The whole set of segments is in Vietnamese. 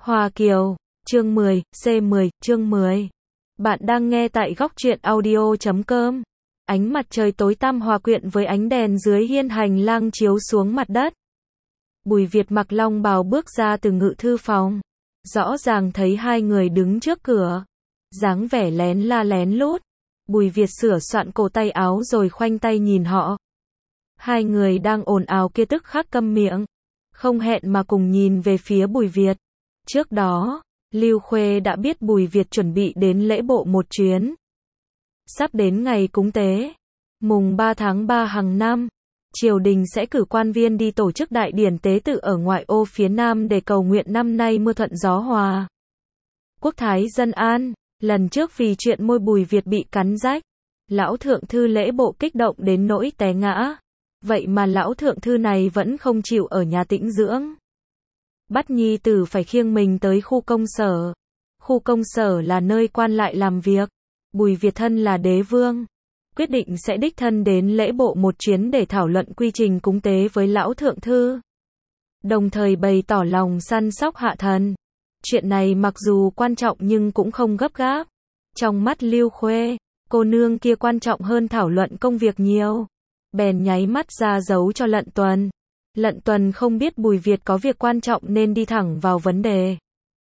Hoa Kiều, chương 10, C10, chương 10. Bạn đang nghe tại góc truyện audio.com. Ánh mặt trời tối tăm hòa quyện với ánh đèn dưới hiên hành lang chiếu xuống mặt đất. Bùi Việt mặc long bào bước ra từ ngự thư phòng. Rõ ràng thấy hai người đứng trước cửa. Dáng vẻ lén la lén lút. Bùi Việt sửa soạn cổ tay áo rồi khoanh tay nhìn họ. Hai người đang ồn ào kia tức khắc câm miệng. Không hẹn mà cùng nhìn về phía Bùi Việt. Trước đó, Lưu Khuê đã biết Bùi Việt chuẩn bị đến lễ bộ một chuyến. Sắp đến ngày cúng tế, mùng 3 tháng 3 hàng năm, triều đình sẽ cử quan viên đi tổ chức đại điển tế tự ở ngoại ô phía Nam để cầu nguyện năm nay mưa thuận gió hòa. Quốc thái dân an, lần trước vì chuyện môi Bùi Việt bị cắn rách, lão thượng thư lễ bộ kích động đến nỗi té ngã. Vậy mà lão thượng thư này vẫn không chịu ở nhà tĩnh dưỡng. Bắt nhi tử phải khiêng mình tới khu công sở. Khu công sở là nơi quan lại làm việc. Bùi Việt thân là đế vương, quyết định sẽ đích thân đến lễ bộ một chuyến để thảo luận quy trình cúng tế với lão thượng thư. Đồng thời bày tỏ lòng săn sóc hạ thần. Chuyện này mặc dù quan trọng nhưng cũng không gấp gáp. Trong mắt Lưu Khuê, cô nương kia quan trọng hơn thảo luận công việc nhiều. Bèn nháy mắt ra dấu cho Lận Tuần. Lận Tuần không biết Bùi Việt có việc quan trọng nên đi thẳng vào vấn đề.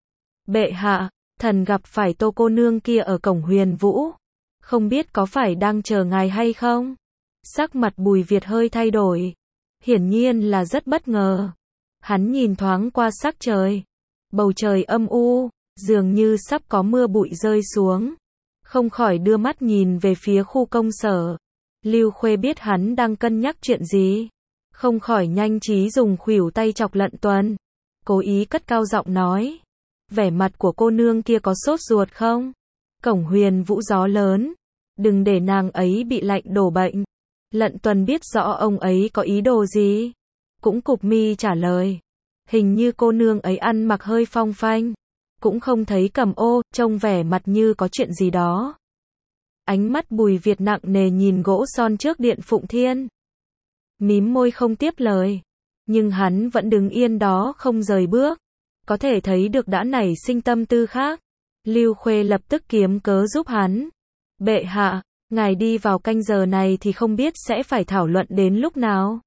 Bệ hạ, thần gặp phải Tô cô nương kia ở cổng Huyền Vũ. Không biết có phải đang chờ ngài hay không? Sắc mặt Bùi Việt hơi thay đổi. Hiển nhiên là rất bất ngờ. Hắn nhìn thoáng qua sắc trời. Bầu trời âm u, dường như sắp có mưa bụi rơi xuống. Không khỏi đưa mắt nhìn về phía khu công sở. Lưu Khuê biết hắn đang cân nhắc chuyện gì. Không khỏi nhanh trí dùng khuỷu tay chọc Lận Tuần. Cố ý cất cao giọng nói. Vẻ mặt của cô nương kia có sốt ruột không? Cổng Huyền Vũ gió lớn. Đừng để nàng ấy bị lạnh đổ bệnh. Lận Tuần biết rõ ông ấy có ý đồ gì. Cũng cụp mi trả lời. Hình như cô nương ấy ăn mặc hơi phong phanh. Cũng không thấy cầm ô, trông vẻ mặt như có chuyện gì đó. Ánh mắt Bùi Việt nặng nề nhìn gỗ son trước điện Phụng Thiên. Mím môi không tiếp lời. Nhưng hắn vẫn đứng yên đó không rời bước. Có thể thấy được đã nảy sinh tâm tư khác. Lưu Khuê lập tức kiếm cớ giúp hắn. Bệ hạ, ngài đi vào canh giờ này thì không biết sẽ phải thảo luận đến lúc nào.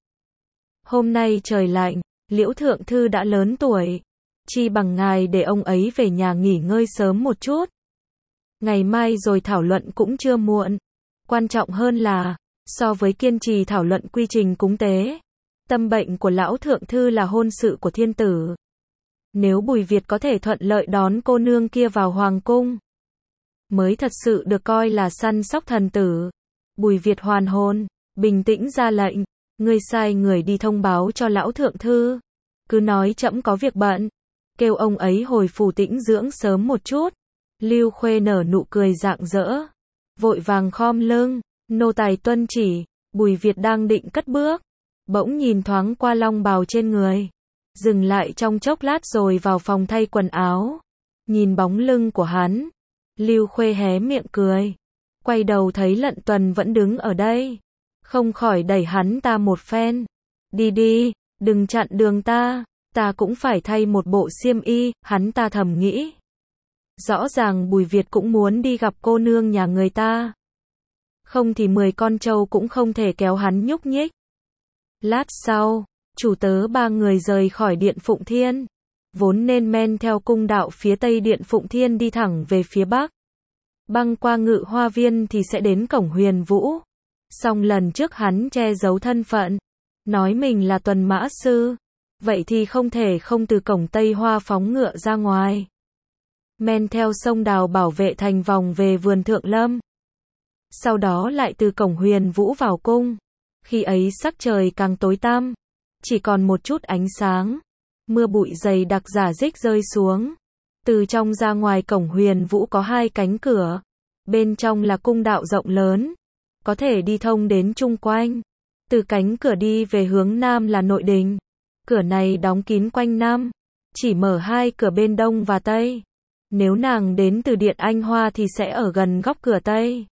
Hôm nay trời lạnh, Liễu thượng thư đã lớn tuổi. Chi bằng ngài để ông ấy về nhà nghỉ ngơi sớm một chút. Ngày mai rồi thảo luận cũng chưa muộn. Quan trọng hơn là, so với kiên trì thảo luận quy trình cúng tế, tâm bệnh của lão thượng thư là hôn sự của thiên tử. Nếu Bùi Việt có thể thuận lợi đón cô nương kia vào hoàng cung, mới thật sự được coi là săn sóc thần tử. Bùi Việt hoàn hồn, bình tĩnh ra lệnh, ngươi sai người đi thông báo cho lão thượng thư. Cứ nói trẫm có việc bận, kêu ông ấy hồi phủ tĩnh dưỡng sớm một chút. Lưu Khuê nở nụ cười rạng rỡ, vội vàng khom lưng, nô tài tuân chỉ. Bùi Việt đang định cất bước, bỗng nhìn thoáng qua long bào trên người, dừng lại trong chốc lát rồi vào phòng thay quần áo. Nhìn bóng lưng của hắn, Lưu Khuê hé miệng cười, quay đầu thấy Lận Tuần vẫn đứng ở đây, không khỏi đẩy hắn ta một phen. Đi đi, đừng chặn đường ta cũng phải thay một bộ xiêm y, hắn ta thầm nghĩ. Rõ ràng Bùi Việt cũng muốn đi gặp cô nương nhà người ta. Không thì 10 con trâu cũng không thể kéo hắn nhúc nhích. Lát sau, chủ tớ ba người rời khỏi điện Phụng Thiên. Vốn nên men theo cung đạo phía tây điện Phụng Thiên đi thẳng về phía bắc. Băng qua Ngự Hoa Viên thì sẽ đến cổng Huyền Vũ. Song lần trước hắn che giấu thân phận, nói mình là tuần mã sư. Vậy thì không thể không từ cổng Tây Hoa phóng ngựa ra ngoài. Men theo sông Đào bảo vệ thành vòng về vườn Thượng Lâm. Sau đó lại từ cổng Huyền Vũ vào cung. Khi ấy sắc trời càng tối tăm, chỉ còn một chút ánh sáng. Mưa bụi dày đặc rả rích rơi xuống. Từ trong ra ngoài cổng Huyền Vũ có 2 cánh cửa. Bên trong là cung đạo rộng lớn, có thể đi thông đến chung quanh. Từ cánh cửa đi về hướng Nam là nội đình. Cửa này đóng kín quanh năm, chỉ mở 2 cửa bên Đông và Tây. Nếu nàng đến từ điện Anh Hoa thì sẽ ở gần góc cửa Tây.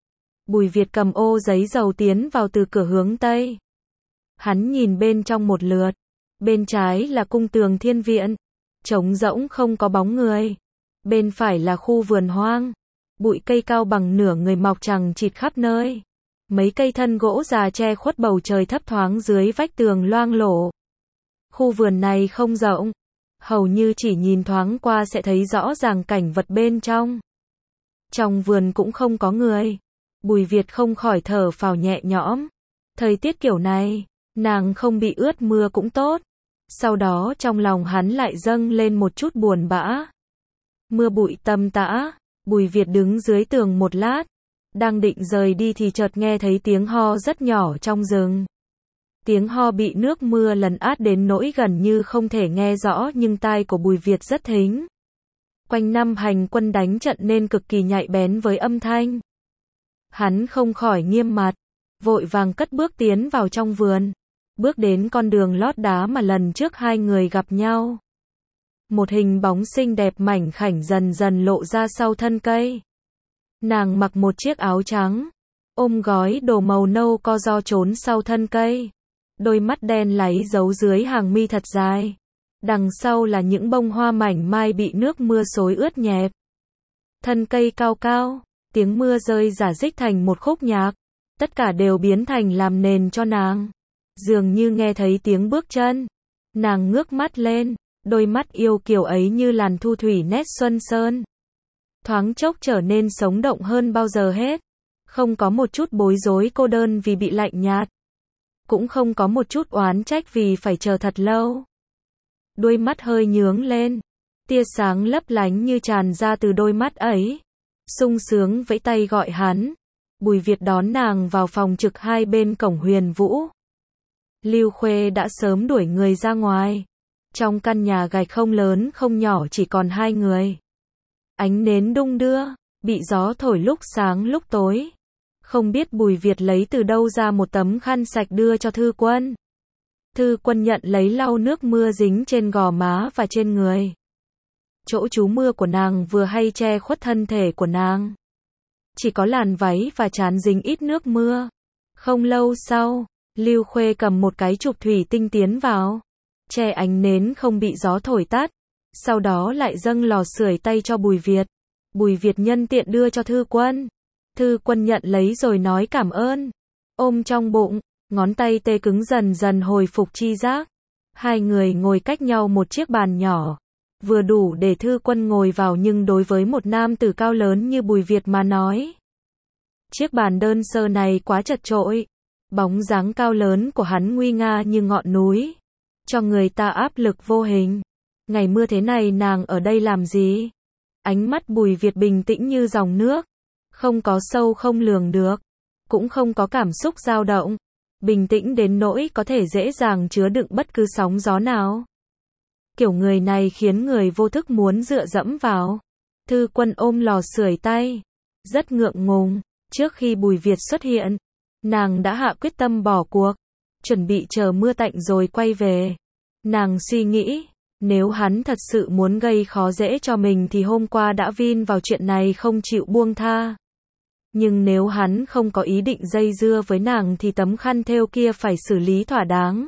Bùi Việt cầm ô giấy dầu tiến vào từ cửa hướng Tây. Hắn nhìn bên trong một lượt. Bên trái là cung tường Thiên Viện. trống rỗng không có bóng người. Bên phải là khu vườn hoang. Bụi cây cao bằng nửa người mọc chằng chịt khắp nơi. Mấy cây thân gỗ già che khuất bầu trời thấp thoáng dưới vách tường loang lổ. Khu vườn này không rộng. Hầu như chỉ nhìn thoáng qua sẽ thấy rõ ràng cảnh vật bên trong. Trong vườn cũng không có người. Bùi Việt không khỏi thở phào nhẹ nhõm. Thời tiết kiểu này, nàng không bị ướt mưa cũng tốt. Sau đó trong lòng hắn lại dâng lên một chút buồn bã. Mưa bụi tầm tã, Bùi Việt đứng dưới tường một lát. Đang định rời đi thì chợt nghe thấy tiếng ho rất nhỏ trong rừng. Tiếng ho bị nước mưa lấn át đến nỗi gần như không thể nghe rõ nhưng tai của Bùi Việt rất thính. Quanh năm hành quân đánh trận nên cực kỳ nhạy bén với âm thanh. Hắn không khỏi nghiêm mặt, vội vàng cất bước tiến vào trong vườn. Bước đến con đường lót đá mà lần trước hai người gặp nhau. Một hình bóng xinh đẹp mảnh khảnh dần dần lộ ra sau thân cây. Nàng mặc một chiếc áo trắng, ôm gói đồ màu nâu co ro trốn sau thân cây. Đôi mắt đen láy giấu dưới hàng mi thật dài. Đằng sau là những bông hoa mảnh mai bị nước mưa xối ướt nhẹp. Thân cây cao cao, tiếng mưa rơi rả rích thành một khúc nhạc. Tất cả đều biến thành làm nền cho nàng. Dường như nghe thấy tiếng bước chân. Nàng ngước mắt lên, đôi mắt yêu kiều ấy như làn thu thủy nét xuân sơn. Thoáng chốc trở nên sống động hơn bao giờ hết. Không có một chút bối rối cô đơn vì bị lạnh nhạt. Cũng không có một chút oán trách vì phải chờ thật lâu. Đôi mắt hơi nhướng lên. Tia sáng lấp lánh như tràn ra từ đôi mắt ấy. Sung sướng vẫy tay gọi hắn. Bùi Việt đón nàng vào phòng trực hai bên cổng Huyền Vũ. Lưu Khuê đã sớm đuổi người ra ngoài. Trong căn nhà gạch không lớn không nhỏ chỉ còn hai người. Ánh nến đung đưa, bị gió thổi lúc sáng lúc tối. Không biết Bùi Việt lấy từ đâu ra một tấm khăn sạch đưa cho Thư Quân. Thư Quân nhận lấy lau nước mưa dính trên gò má và trên người. Chỗ trú mưa của nàng vừa hay che khuất thân thể của nàng. Chỉ có làn váy và trán dính ít nước mưa. Không lâu sau, Lưu Khuê cầm một cái chụp thủy tinh tiến vào. Che ánh nến không bị gió thổi tắt. Sau đó lại dâng lò sưởi tay cho Bùi Việt. Bùi Việt nhân tiện đưa cho Thư Quân. Thư Quân nhận lấy rồi nói cảm ơn. Ôm trong bụng, ngón tay tê cứng dần dần hồi phục chi giác. Hai người ngồi cách nhau một chiếc bàn nhỏ. Vừa đủ để Thư Quân ngồi vào nhưng đối với một nam tử cao lớn như Bùi Việt mà nói. Chiếc bàn đơn sơ này quá chật chội. Bóng dáng cao lớn của hắn nguy nga như ngọn núi. Cho người ta áp lực vô hình. Ngày mưa thế này nàng ở đây làm gì? Ánh mắt Bùi Việt bình tĩnh như dòng nước. Không có sâu không lường được. Cũng không có cảm xúc dao động. Bình tĩnh đến nỗi có thể dễ dàng chứa đựng bất cứ sóng gió nào. Kiểu người này khiến người vô thức muốn dựa dẫm vào. Thư Quân ôm lò sưởi tay. Rất ngượng ngùng. Trước khi Bùi Việt xuất hiện, nàng đã hạ quyết tâm bỏ cuộc. Chuẩn bị chờ mưa tạnh rồi quay về. Nàng suy nghĩ, nếu hắn thật sự muốn gây khó dễ cho mình thì hôm qua đã vin vào chuyện này không chịu buông tha. Nhưng nếu hắn không có ý định dây dưa với nàng thì tấm khăn thêu kia phải xử lý thỏa đáng.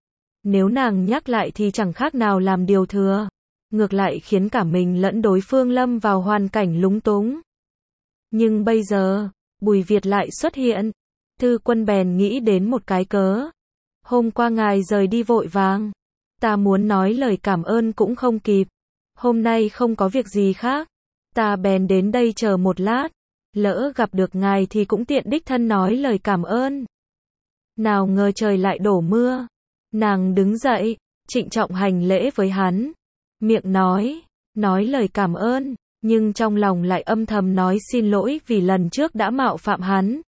Nếu nàng nhắc lại thì chẳng khác nào làm điều thừa. Ngược lại khiến cả mình lẫn đối phương lâm vào hoàn cảnh lúng túng. Nhưng bây giờ, Bùi Việt lại xuất hiện. Thư Quân bèn nghĩ đến một cái cớ. Hôm qua ngài rời đi vội vàng. Ta muốn nói lời cảm ơn cũng không kịp. Hôm nay không có việc gì khác. Ta bèn đến đây chờ một lát. Lỡ gặp được ngài thì cũng tiện đích thân nói lời cảm ơn. Nào ngờ trời lại đổ mưa. Nàng đứng dậy, trịnh trọng hành lễ với hắn. Miệng nói lời cảm ơn, nhưng trong lòng lại âm thầm nói xin lỗi vì lần trước đã mạo phạm hắn.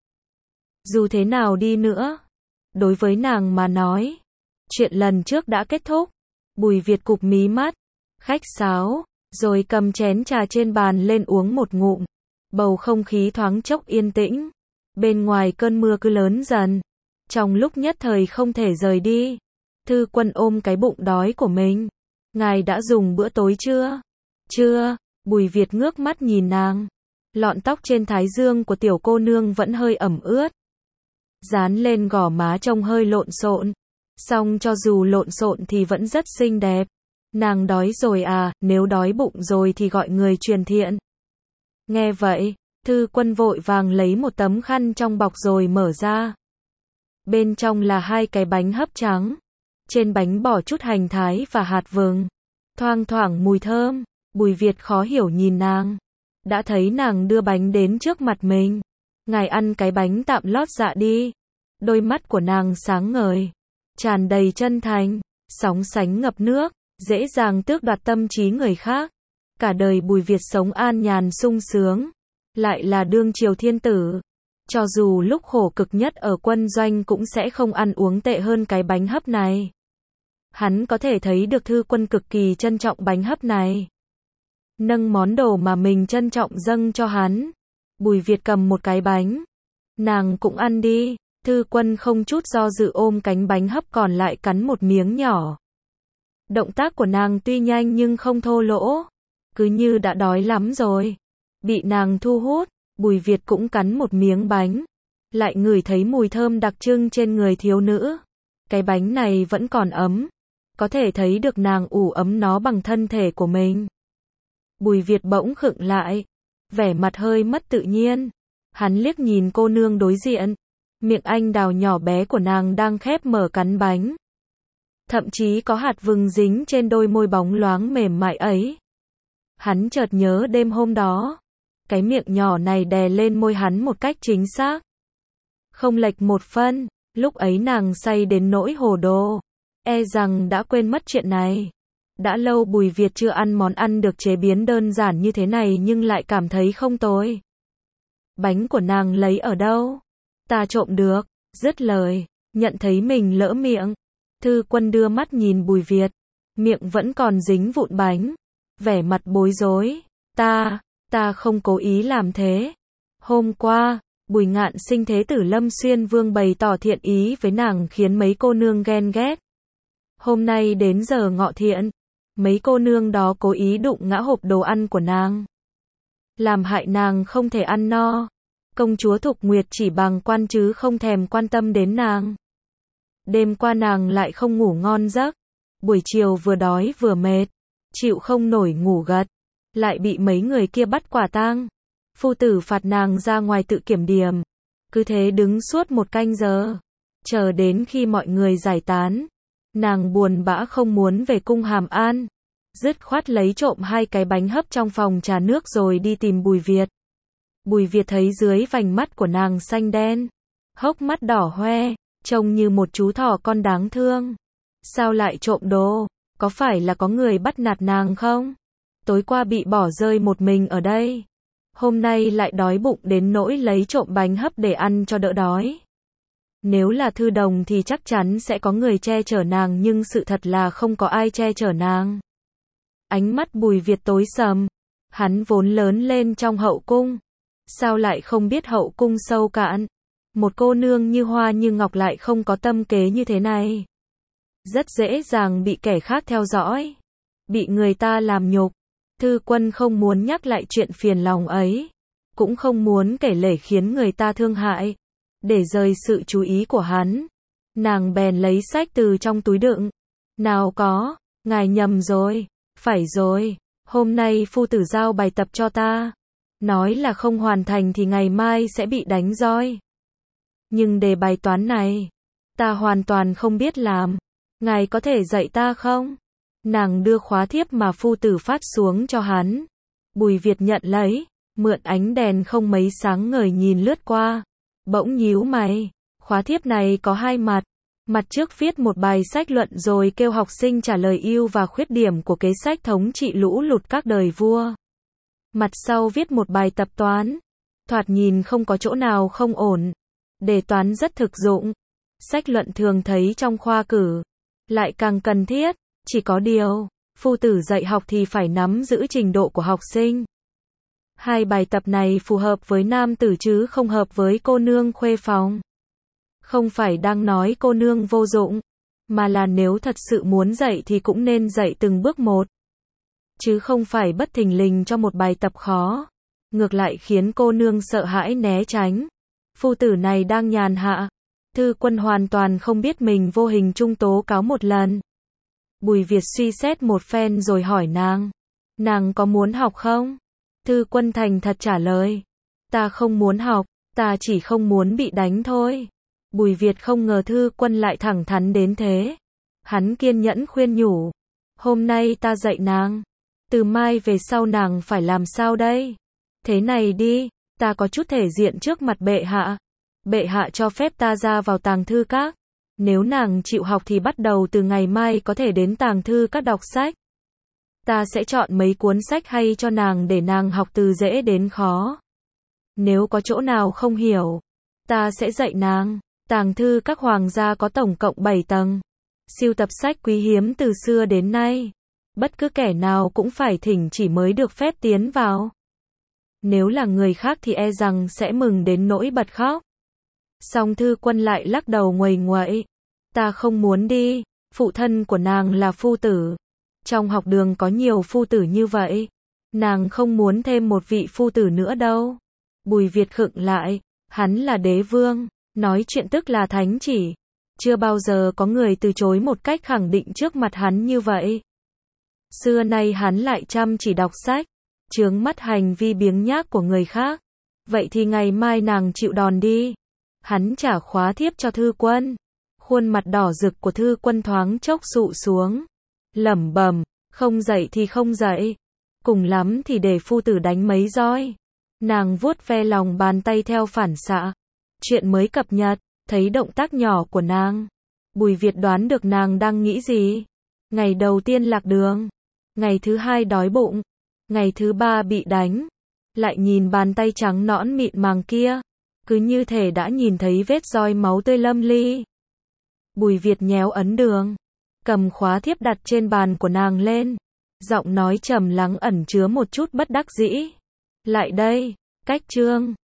Dù thế nào đi nữa, đối với nàng mà nói, chuyện lần trước đã kết thúc. Bùi Việt cụp mí mắt, khách sáo, rồi cầm chén trà trên bàn lên uống một ngụm. Bầu không khí thoáng chốc yên tĩnh. Bên ngoài cơn mưa cứ lớn dần. Trong lúc nhất thời không thể rời đi. Thư Quân ôm cái bụng đói của mình. Ngài đã dùng bữa tối chưa? Chưa. Bùi Việt ngước mắt nhìn nàng. Lọn tóc trên thái dương của tiểu cô nương vẫn hơi ẩm ướt. Dán lên gò má trông hơi lộn xộn. Song cho dù lộn xộn thì vẫn rất xinh đẹp. Nàng đói rồi à, nếu đói bụng rồi thì gọi người truyền thiện. Nghe vậy, Thư Quân vội vàng lấy một tấm khăn trong bọc rồi mở ra. Bên trong là 2 cái bánh hấp trắng. Trên bánh bỏ chút hành thái và hạt vừng. Thoang thoảng mùi thơm. Bùi Việt khó hiểu nhìn nàng. Đã thấy nàng đưa bánh đến trước mặt mình. Ngài ăn cái bánh tạm lót dạ đi. Đôi mắt của nàng sáng ngời, tràn đầy chân thành, sóng sánh ngập nước, dễ dàng tước đoạt tâm trí người khác. Cả đời Bùi Việt sống an nhàn sung sướng, lại là đương triều thiên tử. Cho dù lúc khổ cực nhất ở quân doanh cũng sẽ không ăn uống tệ hơn cái bánh hấp này. Hắn có thể thấy được Thư Quân cực kỳ trân trọng bánh hấp này. Nâng món đồ mà mình trân trọng dâng cho hắn. Bùi Việt cầm một cái bánh. Nàng cũng ăn đi. Thư Quân không chút do dự ôm cánh bánh hấp còn lại cắn một miếng nhỏ. Động tác của nàng tuy nhanh nhưng không thô lỗ. Cứ như đã đói lắm rồi. Bị nàng thu hút, Bùi Việt cũng cắn một miếng bánh. Lại ngửi thấy mùi thơm đặc trưng trên người thiếu nữ. Cái bánh này vẫn còn ấm. Có thể thấy được nàng ủ ấm nó bằng thân thể của mình. Bùi Việt bỗng khựng lại. Vẻ mặt hơi mất tự nhiên. Hắn liếc nhìn cô nương đối diện. Miệng anh đào nhỏ bé của nàng đang khép mở cắn bánh. Thậm chí có hạt vừng dính trên đôi môi bóng loáng mềm mại ấy. Hắn chợt nhớ đêm hôm đó. Cái miệng nhỏ này đè lên môi hắn một cách chính xác. Không lệch một phân, lúc ấy nàng say đến nỗi hồ đồ. E rằng đã quên mất chuyện này. Đã lâu Bùi Việt chưa ăn món ăn được chế biến đơn giản như thế này nhưng lại cảm thấy không tồi. Bánh của nàng lấy ở đâu? Ta trộm được. Dứt lời, nhận thấy mình lỡ miệng. Thư Quân đưa mắt nhìn Bùi Việt. Miệng vẫn còn dính vụn bánh. Vẻ mặt bối rối. Ta không cố ý làm thế. Hôm qua, Bùi Ngạn Sinh Thế tử Lâm Xuyên Vương bày tỏ thiện ý với nàng khiến mấy cô nương ghen ghét. Hôm nay đến giờ ngọ thiện, mấy cô nương đó cố ý đụng ngã hộp đồ ăn của nàng. Làm hại nàng không thể ăn no. Công chúa Thục Nguyệt chỉ bàng quan chứ không thèm quan tâm đến nàng. Đêm qua nàng lại không ngủ ngon giấc. Buổi chiều vừa đói vừa mệt, chịu không nổi ngủ gật. Lại bị mấy người kia bắt quả tang. Phu tử phạt nàng ra ngoài tự kiểm điểm. Cứ thế đứng suốt 1 canh giờ. Chờ đến khi mọi người giải tán. Nàng buồn bã không muốn về cung Hàm An. Dứt khoát lấy trộm 2 cái bánh hấp trong phòng trà nước rồi đi tìm Bùi Việt. Bùi Việt thấy dưới vành mắt của nàng xanh đen. Hốc mắt đỏ hoe. Trông như một chú thỏ con đáng thương. Sao lại trộm đồ? Có phải là có người bắt nạt nàng không? Tối qua bị bỏ rơi một mình ở đây. Hôm nay lại đói bụng đến nỗi lấy trộm bánh hấp để ăn cho đỡ đói. Nếu là Thư Đồng thì chắc chắn sẽ có người che chở nàng nhưng sự thật là không có ai che chở nàng. Ánh mắt Bùi Việt tối sầm. Hắn vốn lớn lên trong hậu cung. Sao lại không biết hậu cung sâu cạn? Một cô nương như hoa như ngọc lại không có tâm kế như thế này. Rất dễ dàng bị kẻ khác theo dõi. Bị người ta làm nhục. Thư Quân không muốn nhắc lại chuyện phiền lòng ấy. Cũng không muốn kể lể khiến người ta thương hại. Để rời sự chú ý của hắn. Nàng bèn lấy sách từ trong túi đựng. Nào có, ngài nhầm rồi. Phải rồi, hôm nay phu tử giao bài tập cho ta. Nói là không hoàn thành thì ngày mai sẽ bị đánh roi. Nhưng đề bài toán này, ta hoàn toàn không biết làm. Ngài có thể dạy ta không? Nàng đưa khóa thiếp mà phu tử phát xuống cho hắn. Bùi Việt nhận lấy, mượn ánh đèn không mấy sáng ngời nhìn lướt qua. Bỗng nhíu mày, khóa thiếp này có 2 mặt. Mặt trước viết một bài sách luận rồi kêu học sinh trả lời ưu và khuyết điểm của kế sách thống trị lũ lụt các đời vua. Mặt sau viết một bài tập toán. Thoạt nhìn không có chỗ nào không ổn. Đề toán rất thực dụng. Sách luận thường thấy trong khoa cử. Lại càng cần thiết. Chỉ có điều, phu tử dạy học thì phải nắm giữ trình độ của học sinh. 2 bài tập này phù hợp với nam tử chứ không hợp với cô nương khuê phòng. Không phải đang nói cô nương vô dụng, mà là nếu thật sự muốn dạy thì cũng nên dạy từng bước một. Chứ không phải bất thình lình cho một bài tập khó. Ngược lại khiến cô nương sợ hãi né tránh. Phu tử này đang nhàn hạ. Thư Quân hoàn toàn không biết mình vô hình trung tố cáo một lần. Bùi Việt suy xét một phen rồi hỏi nàng có muốn học không? Thư Quân thành thật trả lời, ta không muốn học, ta chỉ không muốn bị đánh thôi. Bùi Việt không ngờ Thư Quân lại thẳng thắn đến thế. Hắn kiên nhẫn khuyên nhủ, hôm nay ta dạy nàng, từ mai về sau nàng phải làm sao đây? Thế này đi, ta có chút thể diện trước mặt bệ hạ. Bệ hạ cho phép ta ra vào tàng thư các. Nếu nàng chịu học thì bắt đầu từ ngày mai có thể đến tàng thư các đọc sách. Ta sẽ chọn mấy cuốn sách hay cho nàng để nàng học từ dễ đến khó. Nếu có chỗ nào không hiểu, ta sẽ dạy nàng. Tàng thư các hoàng gia có tổng cộng 7 tầng. Sưu tập sách quý hiếm từ xưa đến nay. Bất cứ kẻ nào cũng phải thỉnh chỉ mới được phép tiến vào. Nếu là người khác thì e rằng sẽ mừng đến nỗi bật khóc. Song Thư Quân lại lắc đầu nguầy nguậy. Ta không muốn đi, phụ thân của nàng là phu tử. Trong học đường có nhiều phu tử như vậy. Nàng không muốn thêm một vị phu tử nữa đâu. Bùi Việt khựng lại, hắn là đế vương, nói chuyện tức là thánh chỉ. Chưa bao giờ có người từ chối một cách khẳng định trước mặt hắn như vậy. Xưa nay hắn lại chăm chỉ đọc sách, chướng mắt hành vi biếng nhác của người khác. Vậy thì ngày mai nàng chịu đòn đi. Hắn trả khóa thiếp cho Thư Quân. Khuôn mặt đỏ rực của Thư Quân thoáng chốc sụ xuống. Lẩm bẩm, không dậy thì không dậy. Cùng lắm thì để phu tử đánh mấy roi. Nàng vuốt ve lòng bàn tay theo phản xạ. Chuyện mới cập nhật, thấy động tác nhỏ của nàng. Bùi Việt đoán được nàng đang nghĩ gì. Ngày đầu tiên lạc đường. Ngày thứ hai đói bụng. Ngày thứ ba bị đánh. Lại nhìn bàn tay trắng nõn mịn màng kia. Cứ như thể đã nhìn thấy vết roi máu tươi lâm ly. Bùi Việt nhéo ấn đường. Cầm khóa thiếp đặt trên bàn của nàng lên. Giọng nói trầm lắng ẩn chứa một chút bất đắc dĩ. Lại đây, cách chương.